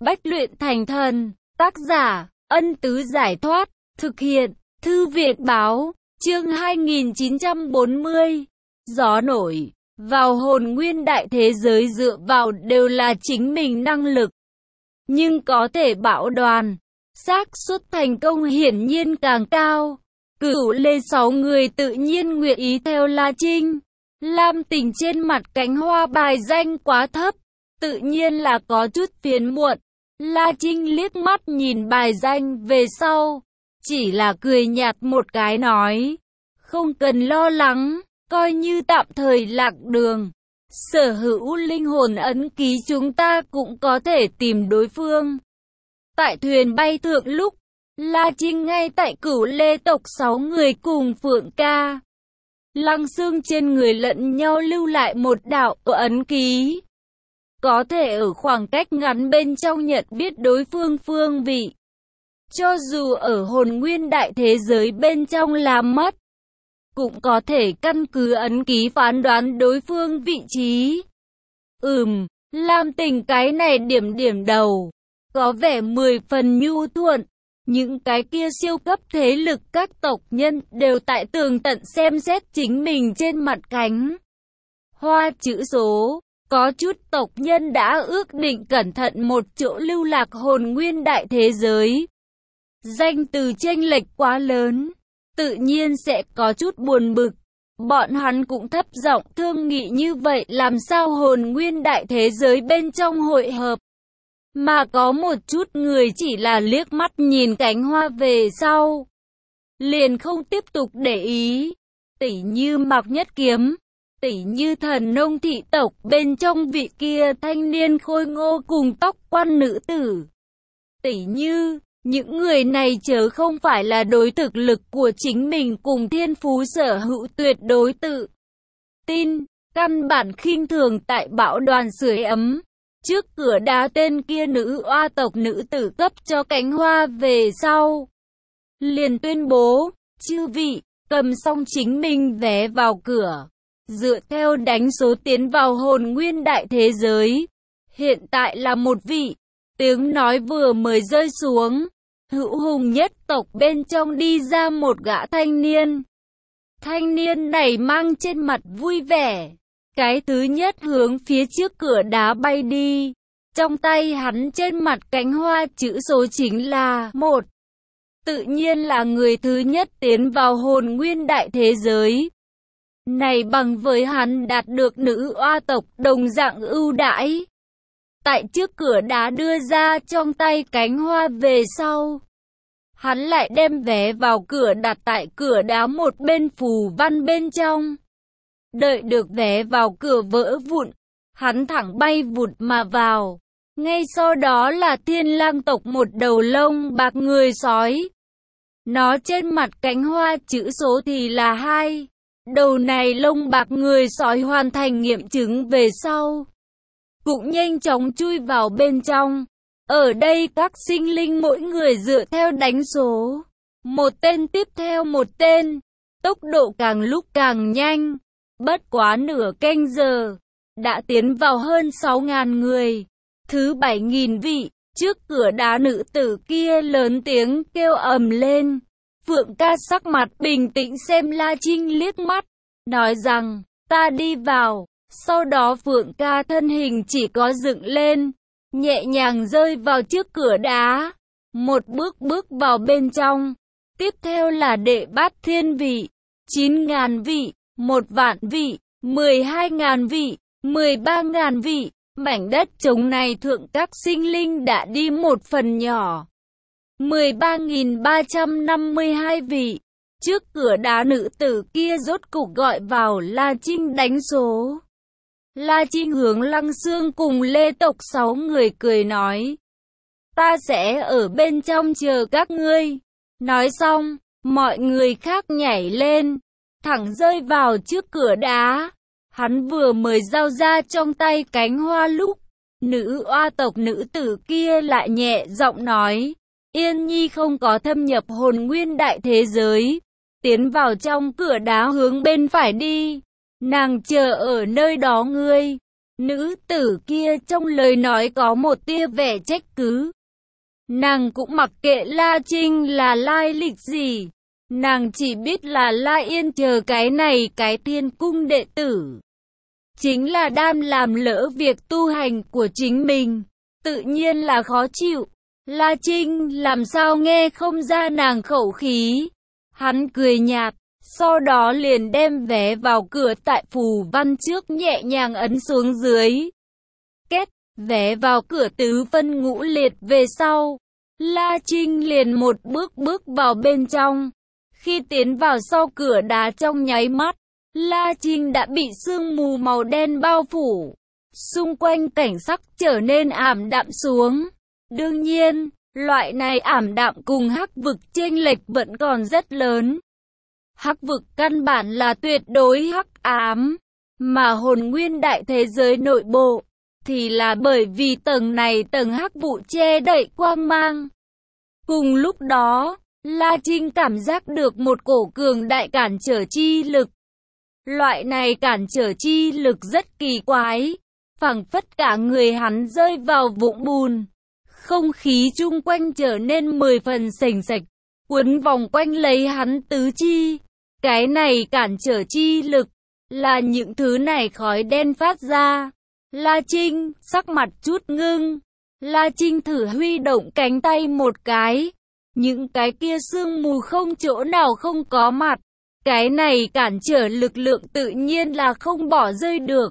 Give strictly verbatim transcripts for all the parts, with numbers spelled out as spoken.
Bách luyện thành thần. Tác giả, Ân Tứ Giải Thoát. Thực hiện, Thư Việt Báo. Chương hai nghìn chín trăm bốn mươi. Gió nổi. Vào hồn nguyên đại thế giới dựa vào đều là chính mình năng lực. Nhưng có thể bảo đoàn, xác suất thành công hiển nhiên càng cao. Cửu lê sáu người tự nhiên nguyện ý theo La Trinh. Lam Tình trên mặt cánh hoa bài danh quá thấp, tự nhiên là có chút phiền muộn. La Trinh liếc mắt nhìn bài danh về sau, chỉ là cười nhạt một cái nói, không cần lo lắng, coi như tạm thời lạc đường. Sở hữu linh hồn ấn ký chúng ta cũng có thể tìm đối phương. Tại thuyền bay thượng lúc, La Trinh ngay tại Cửu lê tộc sáu người cùng Phượng Ca, Lăng Xương trên người lẫn nhau lưu lại một đạo ấn ký. Có thể ở khoảng cách ngắn bên trong nhận biết đối phương phương vị. Cho dù ở hồn nguyên đại thế giới bên trong làm mất, cũng có thể căn cứ ấn ký phán đoán đối phương vị trí. Ừm, Lam Tình cái này điểm điểm đầu, có vẻ mười phần nhu thuận. Những cái kia siêu cấp thế lực các tộc nhân đều tại tường tận xem xét chính mình trên mặt cánh hoa chữ số. Có chút tộc nhân đã ước định cẩn thận một chỗ lưu lạc hồn nguyên đại thế giới. Danh từ chênh lệch quá lớn, tự nhiên sẽ có chút buồn bực. Bọn hắn cũng thấp giọng thương nghị như vậy làm sao hồn nguyên đại thế giới bên trong hội hợp. Mà có một chút người chỉ là liếc mắt nhìn cánh hoa về sau, liền không tiếp tục để ý. Tỉ như Mạc Nhất Kiếm, tỉ như Thần Nông thị tộc bên trong vị kia thanh niên khôi ngô cùng tóc quan nữ tử. Tỉ như, những người này chớ không phải là đối thực lực của chính mình cùng thiên phú sở hữu tuyệt đối tự tin, căn bản khinh thường tại bão đoàn sưởi ấm. Trước cửa đá tên kia nữ oa tộc nữ tử cấp cho cánh hoa về sau, liền tuyên bố, chư vị, cầm xong chính mình vé vào cửa, dựa theo đánh số tiến vào hồn nguyên đại thế giới. Hiện tại là một vị. Tiếng nói vừa mới rơi xuống, hữu hùng nhất tộc bên trong đi ra một gã thanh niên. Thanh niên này mang trên mặt vui vẻ. Cái thứ nhất hướng phía trước cửa đá bay đi. Trong tay hắn trên mặt cánh hoa chữ số chính là một. Tự nhiên là người thứ nhất tiến vào hồn nguyên đại thế giới. Này bằng với hắn đạt được nữ oa tộc đồng dạng ưu đãi. Tại trước cửa đá đưa ra trong tay cánh hoa về sau, hắn lại đem vé vào cửa đặt tại cửa đá một bên phù văn bên trong. Đợi được vé vào cửa vỡ vụn, hắn thẳng bay vụt mà vào. Ngay sau đó là Thiên Lang tộc một đầu lông bạc người sói. Nó trên mặt cánh hoa chữ số thì là hai. Đầu này lông bạc người sói hoàn thành nghiệm chứng về sau, cũng nhanh chóng chui vào bên trong. Ở đây các sinh linh mỗi người dựa theo đánh số, một tên tiếp theo một tên, tốc độ càng lúc càng nhanh. Bất quá nửa canh giờ, đã tiến vào hơn sáu nghìn người. Thứ bảy nghìn vị, trước cửa đá nữ tử kia lớn tiếng kêu ầm lên. Phượng Ca sắc mặt bình tĩnh xem La Trinh liếc mắt, nói rằng, ta đi vào. Sau đó Phượng Ca thân hình chỉ có dựng lên, nhẹ nhàng rơi vào trước cửa đá. Một bước bước vào bên trong. Tiếp theo là đệ bát thiên vị, chín nghìn vị, một vạn vị, mười hai nghìn vị, mười ba nghìn vị. Mảnh đất trống này thượng các sinh linh đã đi một phần nhỏ. mười ba nghìn ba trăm năm mươi hai vị. Trước cửa đá nữ tử kia rốt cục gọi vào La Trinh đánh số. La Trinh hướng Lăng Xương cùng Lê tộc sáu người cười nói, ta sẽ ở bên trong chờ các ngươi. Nói xong, mọi người khác nhảy lên, thẳng rơi vào trước cửa đá. Hắn vừa mới giao ra trong tay cánh hoa lúc, nữ oa tộc nữ tử kia lại nhẹ giọng nói, Yên Nhi không có thâm nhập hồn nguyên đại thế giới, tiến vào trong cửa đá hướng bên phải đi, nàng chờ ở nơi đó ngươi. Nữ tử kia trong lời nói có một tia vẻ trách cứ. Nàng cũng mặc kệ La Trinh là lai lịch gì. Nàng chỉ biết là La Yên chờ cái này cái Thiên Cung đệ tử. Chính là đam làm lỡ việc tu hành của chính mình. Tự nhiên là khó chịu. La Trinh làm sao nghe không ra nàng khẩu khí. Hắn cười nhạt, sau đó liền đem vé vào cửa tại phù văn trước nhẹ nhàng ấn xuống dưới. Két, vé vào cửa tứ phân ngũ liệt về sau. La Trinh liền một bước bước vào bên trong. Khi tiến vào sau cửa đá trong nháy mắt, La Trinh đã bị sương mù màu đen bao phủ. Xung quanh cảnh sắc trở nên ảm đạm xuống. Đương nhiên, loại này ảm đạm cùng hắc vực chênh lệch vẫn còn rất lớn. Hắc vực căn bản là tuyệt đối hắc ám, mà hồn nguyên đại thế giới nội bộ thì là bởi vì tầng này tầng hắc vụ che đậy quang mang. Cùng lúc đó, La Trinh cảm giác được một cổ cường đại cản trở chi lực. Loại này cản trở chi lực rất kỳ quái, phảng phất cả người hắn rơi vào vũng bùn. Không khí chung quanh trở nên mười phần sền sệt, quấn vòng quanh lấy hắn tứ chi. Cái này cản trở chi lực là những thứ này khói đen phát ra. La Trinh sắc mặt chút ngưng. La Trinh thử huy động cánh tay một cái. Những cái kia sương mù không chỗ nào không có mặt. Cái này cản trở lực lượng tự nhiên là không bỏ rơi được.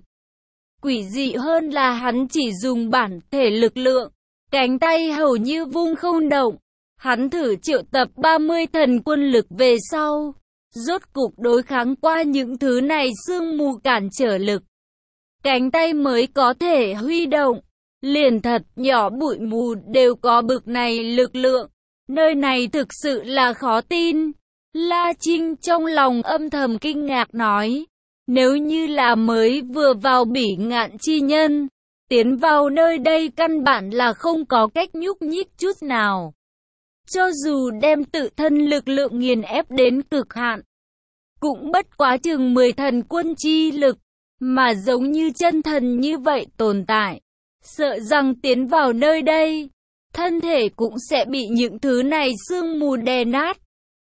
Quỷ dị hơn là hắn chỉ dùng bản thể lực lượng. Cánh tay hầu như vung không động. Hắn thử triệu tập ba mươi thần quân lực về sau. Rốt cục đối kháng qua những thứ này sương mù cản trở lực. Cánh tay mới có thể huy động. Liền thật nhỏ bụi mù đều có bực này lực lượng. Nơi này thực sự là khó tin. La Trinh trong lòng âm thầm kinh ngạc nói. Nếu như là mới vừa vào Bỉ Ngạn chi nhân, tiến vào nơi đây căn bản là không có cách nhúc nhích chút nào. Cho dù đem tự thân lực lượng nghiền ép đến cực hạn, cũng bất quá chừng mười thần quân chi lực, mà giống như chân thần như vậy tồn tại. Sợ rằng tiến vào nơi đây, thân thể cũng sẽ bị những thứ này sương mù đè nát.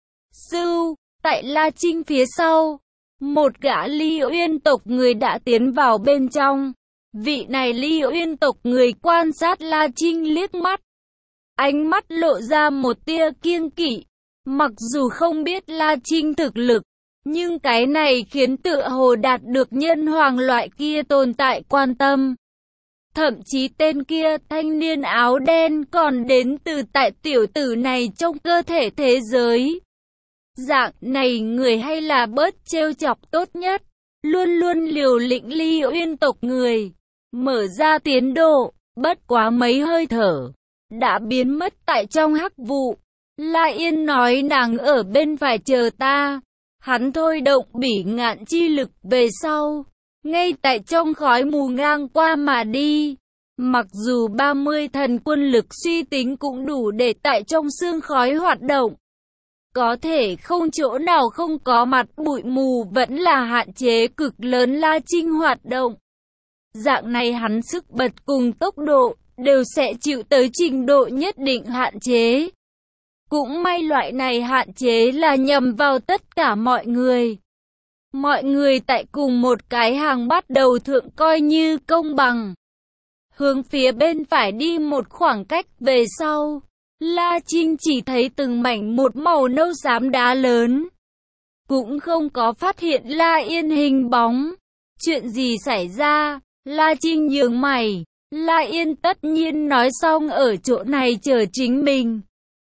Sưu, tại La Trinh phía sau, một gã Ly Uyên tộc người đã tiến vào bên trong. Vị này Ly Uyên tộc người quan sát La Trinh liếc mắt. Ánh mắt lộ ra một tia kiêng kỵ. Mặc dù không biết La Trinh thực lực, nhưng cái này khiến tựa hồ đạt được nhân hoàng loại kia tồn tại quan tâm. Thậm chí tên kia thanh niên áo đen còn đến từ tại tiểu tử này trong cơ thể thế giới. Dạng này người hay là bớt trêu chọc tốt nhất. Luôn luôn liều lĩnh Ly Uyên tộc người. Mở ra tiến độ, bất quá mấy hơi thở. Đã biến mất tại trong hắc vụ. La Yên nói nàng ở bên phải chờ ta. Hắn thôi động Bỉ Ngạn chi lực về sau. Ngay tại trong khói mù ngang qua mà đi. Mặc dù ba mươi thần quân lực suy tính cũng đủ để tại trong sương khói hoạt động. Có thể không chỗ nào không có mặt bụi mù vẫn là hạn chế cực lớn La Trinh hoạt động. Dạng này hắn sức bật cùng tốc độ đều sẽ chịu tới trình độ nhất định hạn chế. Cũng may loại này hạn chế là nhằm vào tất cả mọi người. Mọi người tại cùng một cái hàng bắt đầu thượng coi như công bằng. Hướng phía bên phải đi một khoảng cách về sau, La Trinh chỉ thấy từng mảnh một màu nâu xám đá lớn. Cũng không có phát hiện La Yên hình bóng. Chuyện gì xảy ra? La Trinh nhướng mày. La Yên tất nhiên nói xong ở chỗ này chờ chính mình.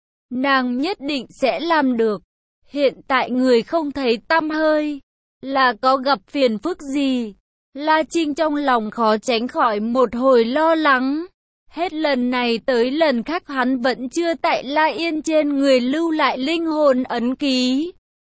Nàng nhất định sẽ làm được. Hiện tại người không thấy tăm hơi. Là có gặp phiền phức gì? La Trinh trong lòng khó tránh khỏi một hồi lo lắng. Hết lần này tới lần khác hắn vẫn chưa tại La Yên trên người lưu lại linh hồn ấn ký.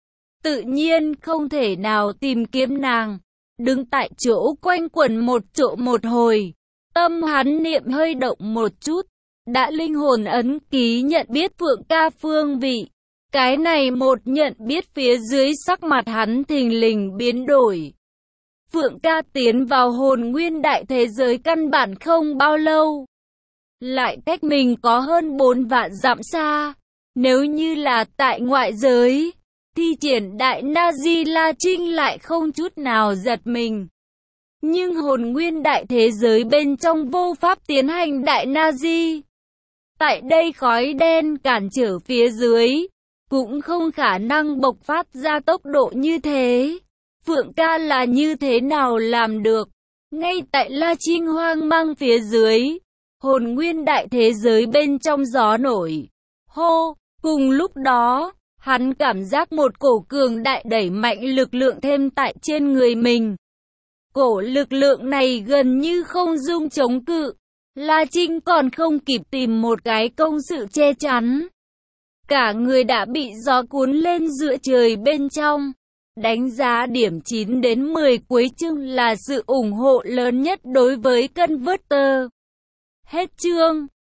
Tự nhiên không thể nào tìm kiếm nàng. Đứng tại chỗ quanh quẩn một chỗ một hồi. Tâm hắn niệm hơi động một chút. Đã linh hồn ấn ký nhận biết Phượng ca phương vị. Cái này một nhận biết phía dưới sắc mặt hắn thình lình biến đổi. Phượng ca tiến vào hồn nguyên đại thế giới căn bản không bao lâu. Lại cách mình có hơn bốn vạn dặm xa. Nếu như là tại ngoại giới, thi triển đại Na-di La Trinh lại không chút nào giật mình. Nhưng hồn nguyên đại thế giới bên trong vô pháp tiến hành đại Na-di. Tại đây khói đen cản trở phía dưới, cũng không khả năng bộc phát ra tốc độ như thế. Phượng ca là như thế nào làm được? Ngay tại La Trinh hoang mang phía dưới, hồn nguyên đại thế giới bên trong gió nổi. Hô! Cùng lúc đó, hắn cảm giác một cổ cường đại đẩy mạnh lực lượng thêm tại trên người mình. Cổ lực lượng này gần như không dung chống cự. La Trinh còn không kịp tìm một cái công sự che chắn. Cả người đã bị gió cuốn lên giữa trời bên trong. Đánh giá điểm chín đến mười cuối chương là sự ủng hộ lớn nhất đối với Converter. Hết chương.